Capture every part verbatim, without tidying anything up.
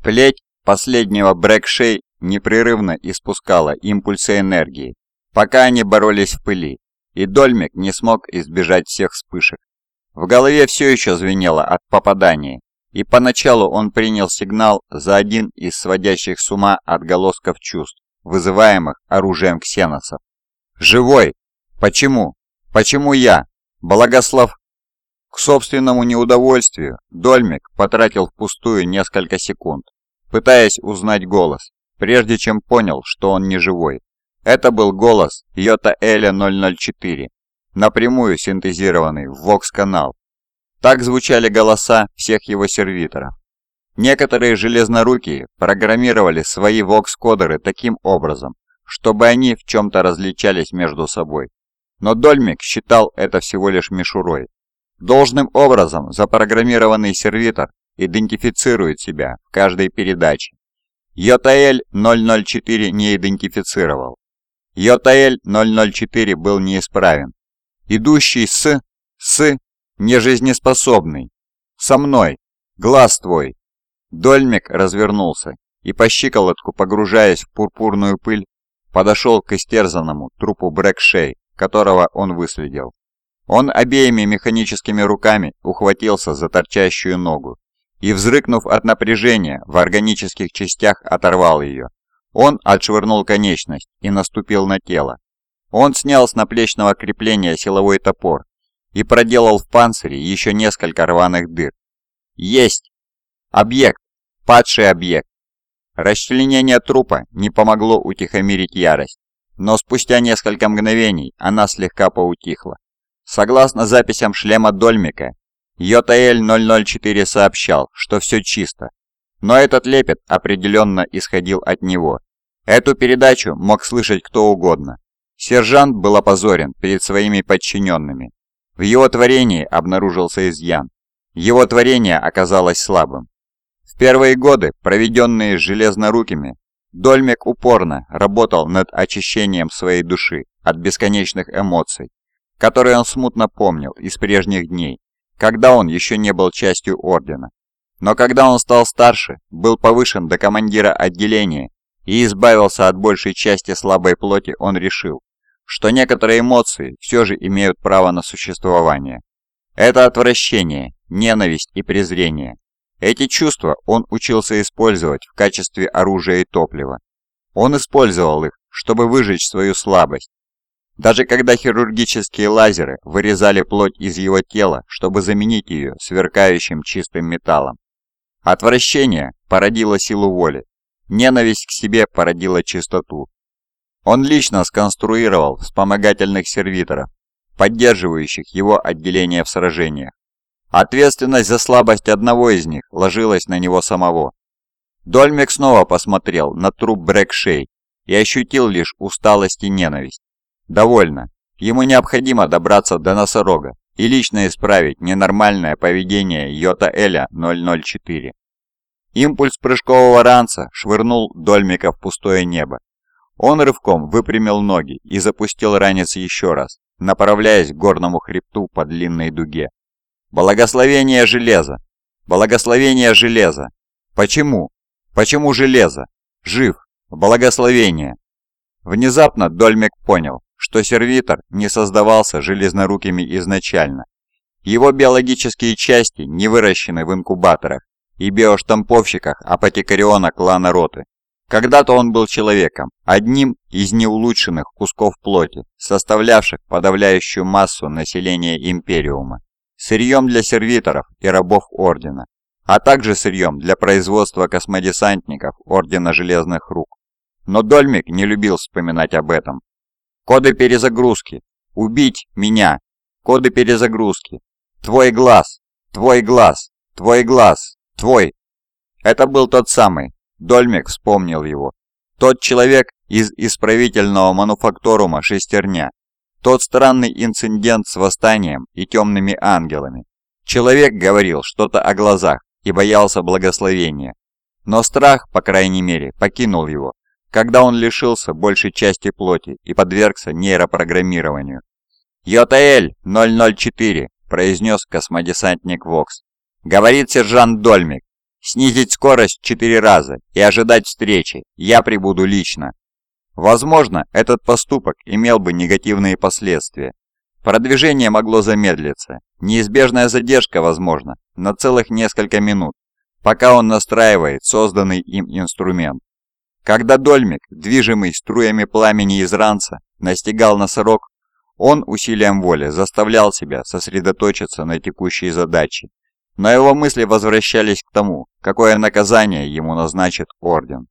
Плеть последнего Брэкшей непрерывно испускала импульсы энергии, пока они боролись в пыли, и Дольмек не смог избежать всех вспышек. В голове все еще звенело от попадания, и поначалу он принял сигнал за один из сводящих с ума отголосков чувств, вызываемых оружием ксеносов. «Живой! Почему? Почему я? Благослов...» К собственному неудовольствию Дольмек потратил впустую несколько секунд, пытаясь узнать голос, прежде чем понял, что он не живой. Это был голос Йота-Эля ноль ноль четыре, напрямую синтезированный в Вокс-канал. Так звучали голоса всех его сервиторов. Некоторые железнорукие программировали свои Вокс-кодеры таким образом, чтобы они в чем-то различались между собой. Но Дольмек считал это всего лишь мишурой. Должным образом запрограммированный сервитор идентифицирует себя в каждой передаче. Йота-Эль ноль ноль четыре не идентифицировал. Йота-Эль ноль ноль четыре был неисправен. Идущий с, с, нежизнеспособный. Со мной. Глаз твой. Дольмек развернулся и по щиколотку, погружаясь в пурпурную пыль, подошел к истерзанному трупу Брэкшей, которого он выследил. Он обеими механическими руками ухватился за торчащую ногу и, взрыкнув от напряжения, в органических частях оторвал ее. Он отшвырнул конечность и наступил на тело. Он снял с наплечного крепления силовой топор и проделал в панцире еще несколько рваных дыр. Есть! Объект! Падший объект! Расчленение трупа не помогло утихомирить ярость, но спустя несколько мгновений она слегка поутихла. Согласно записям шлема Дольмека, Йота-Эль ноль ноль четыре сообщал, что все чисто, но этот лепет определенно исходил от него. Эту передачу мог слышать кто угодно. Сержант был опозорен перед своими подчиненными. В его творении обнаружился изъян. Его творение оказалось слабым. В первые годы, проведенные с железнорукими, Дольмек упорно работал над очищением своей души от бесконечных эмоций, которые он смутно помнил из прежних дней, когда он еще не был частью Ордена. Но когда он стал старше, был повышен до командира отделения и избавился от большей части слабой плоти, он решил, что некоторые эмоции все же имеют право на существование. Это отвращение, ненависть и презрение. Эти чувства он учился использовать в качестве оружия и топлива. Он использовал их, чтобы выжечь свою слабость. Даже когда хирургические лазеры вырезали плоть из его тела, чтобы заменить ее сверкающим чистым металлом. Отвращение породило силу воли. Ненависть к себе породила чистоту. Он лично сконструировал вспомогательных сервиторов, поддерживающих его отделение в сражениях. Ответственность за слабость одного из них ложилась на него самого. Дольмек снова посмотрел на труп Брэкшей и ощутил лишь усталость и ненависть. Довольно. Ему необходимо добраться до носорога и лично исправить ненормальное поведение Йота-Эля ноль ноль четыре. Импульс прыжкового ранца швырнул Дольмека в пустое небо. Он рывком выпрямил ноги и запустил ранец еще раз, направляясь к горному хребту по длинной дуге. Благословение железа! Благословение железа! Почему? Почему железо? Жив! Благословение! Внезапно Дольмек понял, что сервитор не создавался железнорукими изначально. Его биологические части не выращены в инкубаторах и биоштамповщиках апотекариона клана Роты. Когда-то он был человеком, одним из неулучшенных кусков плоти, составлявших подавляющую массу населения Империума, сырьем для сервиторов и рабов Ордена, а также сырьем для производства космодесантников Ордена Железных Рук. Но Дольмек не любил вспоминать об этом. Коды перезагрузки. Убить меня. Коды перезагрузки. Твой глаз. Твой глаз. Твой глаз. Твой. Это был тот самый. Дольмек вспомнил его. Тот человек из исправительного мануфакторума «Шестерня». Тот странный инцидент с восстанием и темными ангелами. Человек говорил что-то о глазах и боялся благословения. Но страх, по крайней мере, покинул его, когда он лишился большей части плоти и подвергся нейропрограммированию. «Йота-Эль ноль ноль четыре», – произнес космодесантник Вокс. «Говорит сержант Дольмек. снизить скорость в четыре раза и ожидать встречи. Я прибуду лично. Возможно, этот поступок имел бы негативные последствия. Продвижение могло замедлиться. Неизбежная задержка, возможно, на целых несколько минут, пока он настраивает созданный им инструмент. Когда Дольмик, движимый струями пламени из ранца, настигал носорог, он усилием воли заставлял себя сосредоточиться на текущей задаче, но его мысли возвращались к тому, какое наказание ему назначит Орден.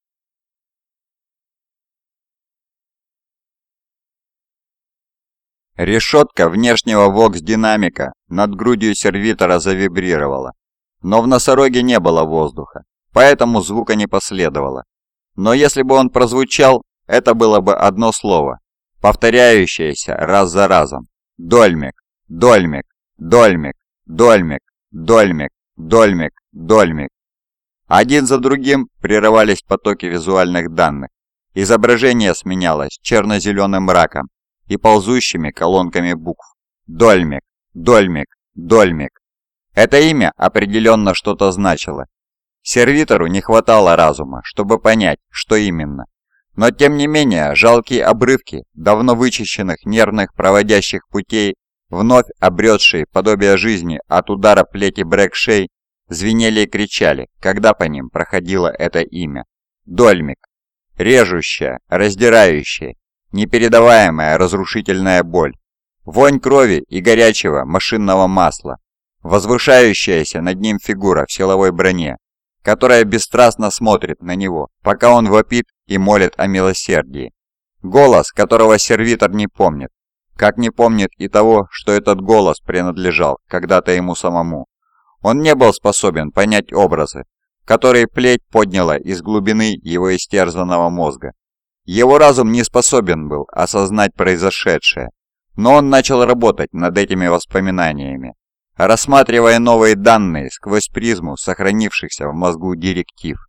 Решетка внешнего вокс-динамика над грудью сервитора завибрировала, но в носороге не было воздуха, поэтому звука не последовало. Но если бы он прозвучал, это было бы одно слово, повторяющееся раз за разом. Дольмик, Дольмик, Дольмик, Дольмик, Дольмик, Дольмик, Дольмик. Один за другим прерывались потоки визуальных данных. Изображение сменялось черно-зеленым мраком и ползущими колонками букв. Дольмик, Дольмик, Дольмик. Это имя определенно что-то значило. Сервитору не хватало разума, чтобы понять, что именно. Но тем не менее, жалкие обрывки давно вычищенных нервных проводящих путей, вновь обретшие подобие жизни от удара плети Брэкшей, звенели и кричали, когда по ним проходило это имя. Дольмик. Режущая, раздирающая, непередаваемая разрушительная боль. Вонь крови и горячего машинного масла. Возвышающаяся над ним фигура в силовой броне, которая бесстрастно смотрит на него, пока он вопит и молит о милосердии. Голос, которого сервитор не помнит, как не помнит и того, что этот голос принадлежал когда-то ему самому. Он не был способен понять образы, которые плеть подняла из глубины его истерзанного мозга. Его разум не способен был осознать произошедшее, но он начал работать над этими воспоминаниями, рассматривая новые данные сквозь призму сохранившихся в мозгу директив.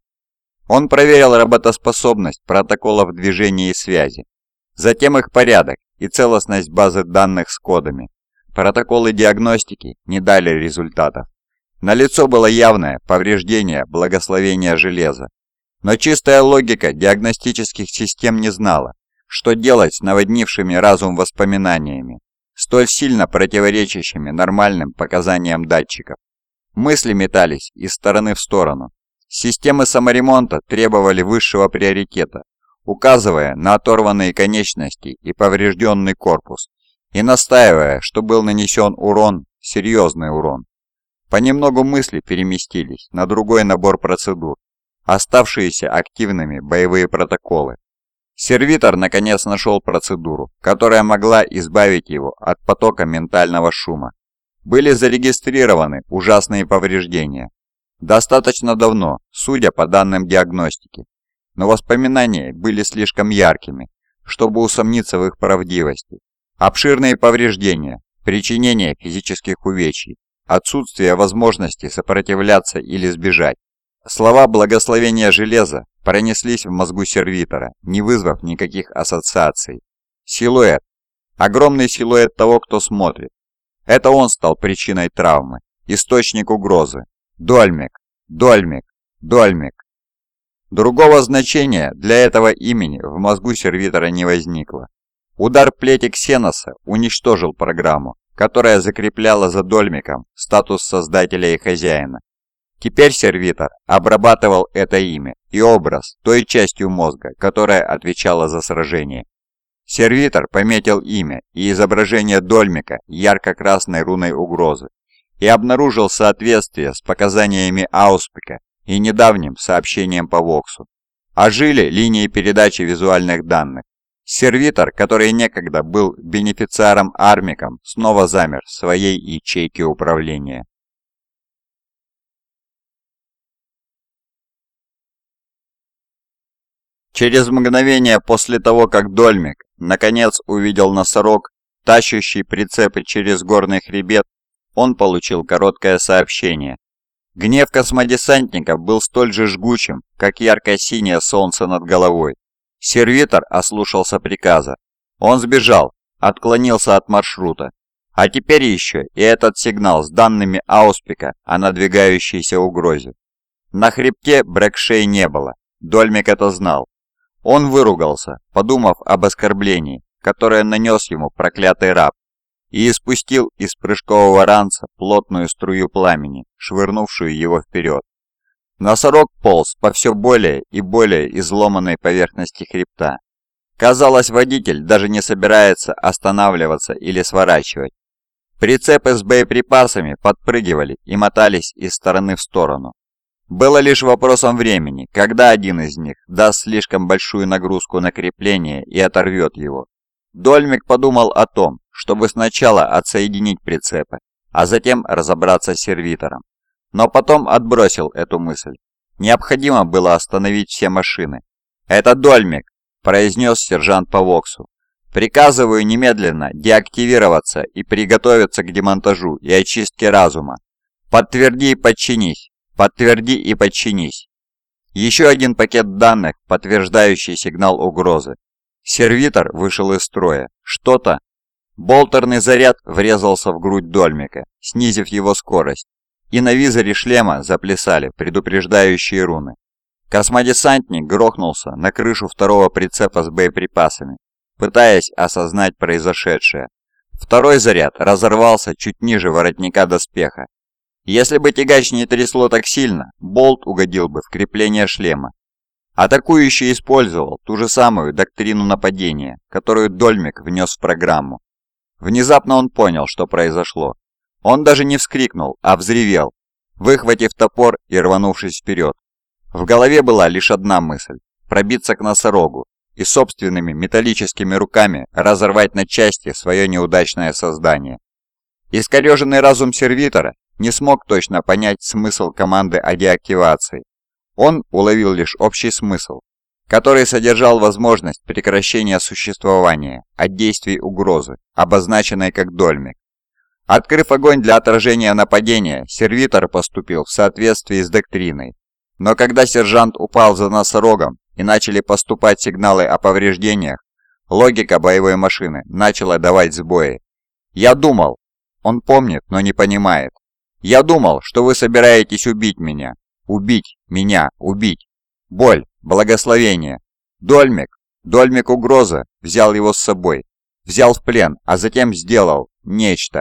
Он проверил работоспособность протоколов движения и связи, затем их порядок и целостность базы данных с кодами. Протоколы диагностики не дали результатов. Налицо было явное повреждение благословения железа, но чистая логика диагностических систем не знала, что делать с наводнившими разум воспоминаниями, столь сильно противоречащими нормальным показаниям датчиков. Мысли метались из стороны в сторону. Системы саморемонта требовали высшего приоритета, указывая на оторванные конечности и поврежденный корпус, и настаивая, что был нанесен урон, серьезный урон. Понемногу мысли переместились на другой набор процедур, оставшиеся активными боевые протоколы. Сервитор наконец нашел процедуру, которая могла избавить его от потока ментального шума. Были зарегистрированы ужасные повреждения. Достаточно давно, судя по данным диагностики, но воспоминания были слишком яркими, чтобы усомниться в их правдивости. Обширные повреждения, причинение физических увечий, отсутствие возможности сопротивляться или сбежать. Слова благословения железа пронеслись в мозгу сервитора, не вызвав никаких ассоциаций. Силуэт. Огромный силуэт того, кто смотрит. Это он стал причиной травмы, источник угрозы. Дольмик, Дольмик, Дольмик. Другого значения для этого имени в мозгу сервитора не возникло. Удар плети Ксеноса уничтожил программу, которая закрепляла за Дольмиком статус создателя и хозяина. Теперь сервитор обрабатывал это имя и образ той частью мозга, которая отвечала за сражение. Сервитор пометил имя и изображение Дольмика ярко-красной руной угрозы и обнаружил соответствие с показаниями Ауспика и недавним сообщением по Воксу. Ожили линии передачи визуальных данных. Сервитор, который некогда был бенефициаром Армиком, снова замер в своей ячейке управления. Через мгновение после того, как Дольмик наконец увидел носорог, тащущий прицепы через горный хребет, он получил короткое сообщение. Гнев космодесантников был столь же жгучим, как ярко-синее солнце над головой. Сервитор ослушался приказа. Он сбежал, отклонился от маршрута. А теперь еще и этот сигнал с данными Ауспика о надвигающейся угрозе. На хребте Брэкшей не было. Дольмик это знал. Он выругался, подумав об оскорблении, которое нанес ему проклятый раб, и испустил из прыжкового ранца плотную струю пламени, швырнувшую его вперед. Носорог полз по все более и более изломанной поверхности хребта. Казалось, водитель даже не собирается останавливаться или сворачивать. Прицепы с боеприпасами подпрыгивали и мотались из стороны в сторону. Было лишь вопросом времени, когда один из них даст слишком большую нагрузку на крепление и оторвет его. Дольмик подумал о том, чтобы сначала отсоединить прицепы, а затем разобраться с сервитором. Но потом отбросил эту мысль. Необходимо было остановить все машины. «Это Дольмик», – произнес сержант по Воксу. «Приказываю немедленно деактивироваться и приготовиться к демонтажу и очистке разума. Подтверди и подчинись. Подтверди и подчинись». Еще один пакет данных, подтверждающий сигнал угрозы. Сервитор вышел из строя. Что-то... Болтерный заряд врезался в грудь Дольмика, снизив его скорость, и на визоре шлема заплясали предупреждающие руны. Космодесантник грохнулся на крышу второго прицепа с боеприпасами, пытаясь осознать произошедшее. Второй заряд разорвался чуть ниже воротника доспеха. Если бы тягач не трясло так сильно, болт угодил бы в крепление шлема. Атакующий использовал ту же самую доктрину нападения, которую Дольмик внес в программу. Внезапно он понял, что произошло. Он даже не вскрикнул, а взревел, выхватив топор и рванувшись вперед. В голове была лишь одна мысль – пробиться к носорогу и собственными металлическими руками разорвать на части свое неудачное создание. Искореженный разум сервитора не смог точно понять смысл команды о деактивации. Он уловил лишь общий смысл, который содержал возможность прекращения существования от действий угрозы, обозначенной как Дольмик. Открыв огонь для отражения нападения, сервитор поступил в соответствии с доктриной. Но когда сержант упал за носорогом и начали поступать сигналы о повреждениях, логика боевой машины начала давать сбои. «Я думал...» Он помнит, но не понимает. «Я думал, что вы собираетесь убить меня. Убить меня, убить. Боль, благословение. Дольмик, Дольмик угроза, взял его с собой. Взял в плен, а затем сделал нечто».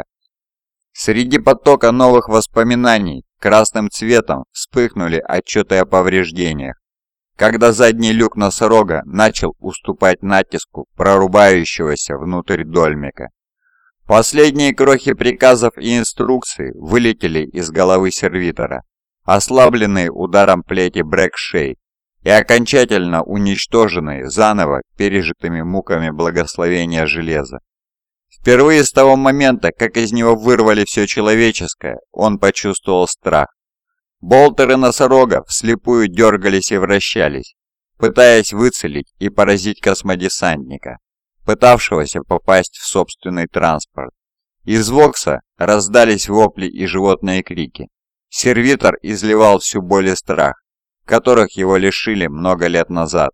Среди потока новых воспоминаний красным цветом вспыхнули отчеты о повреждениях, когда задний люк носорога начал уступать натиску прорубающегося внутрь Дольмика. Последние крохи приказов и инструкций вылетели из головы сервитора, ослабленные ударом плети Брэкшей и окончательно уничтоженные заново пережитыми муками благословения железа. Впервые с того момента, как из него вырвали все человеческое, он почувствовал страх. Болтеры носорога вслепую дергались и вращались, пытаясь выцелить и поразить космодесантника, пытавшегося попасть в собственный транспорт. Из Вокса раздались вопли и животные крики. Сервитор изливал всю боль и страх, которых его лишили много лет назад.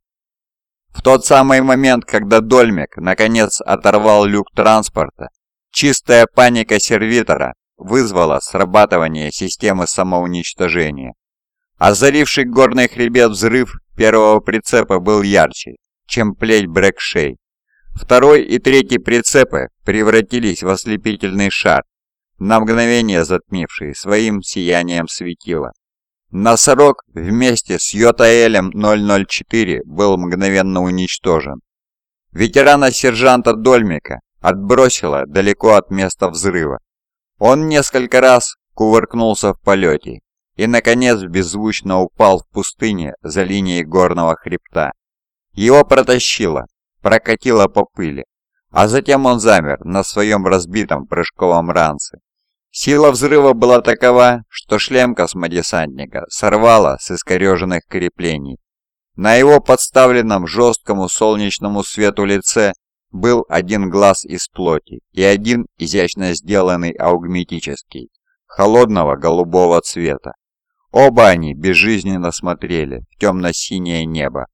В тот самый момент, когда Дольмик наконец оторвал люк транспорта, чистая паника сервитора вызвала срабатывание системы самоуничтожения. Озаривший горный хребет взрыв первого прицепа был ярче, чем плеть Брэкшей. Второй и третий прицепы превратились в ослепительный шар, на мгновение затмивший своим сиянием светила. Носорог вместе с Йотаэлем ноль ноль четыре был мгновенно уничтожен. Ветерана-сержанта Дольмика отбросило далеко от места взрыва. Он несколько раз кувыркнулся в полете и, наконец, беззвучно упал в пустыне за линией горного хребта. Его протащило, прокатило по пыли, а затем он замер на своем разбитом прыжковом ранце. Сила взрыва была такова, что шлем космодесантника сорвало с искореженных креплений. На его подставленном жесткому солнечному свету лице был один глаз из плоти и один изящно сделанный аугметический, холодного голубого цвета. Оба они безжизненно смотрели в темно-синее небо.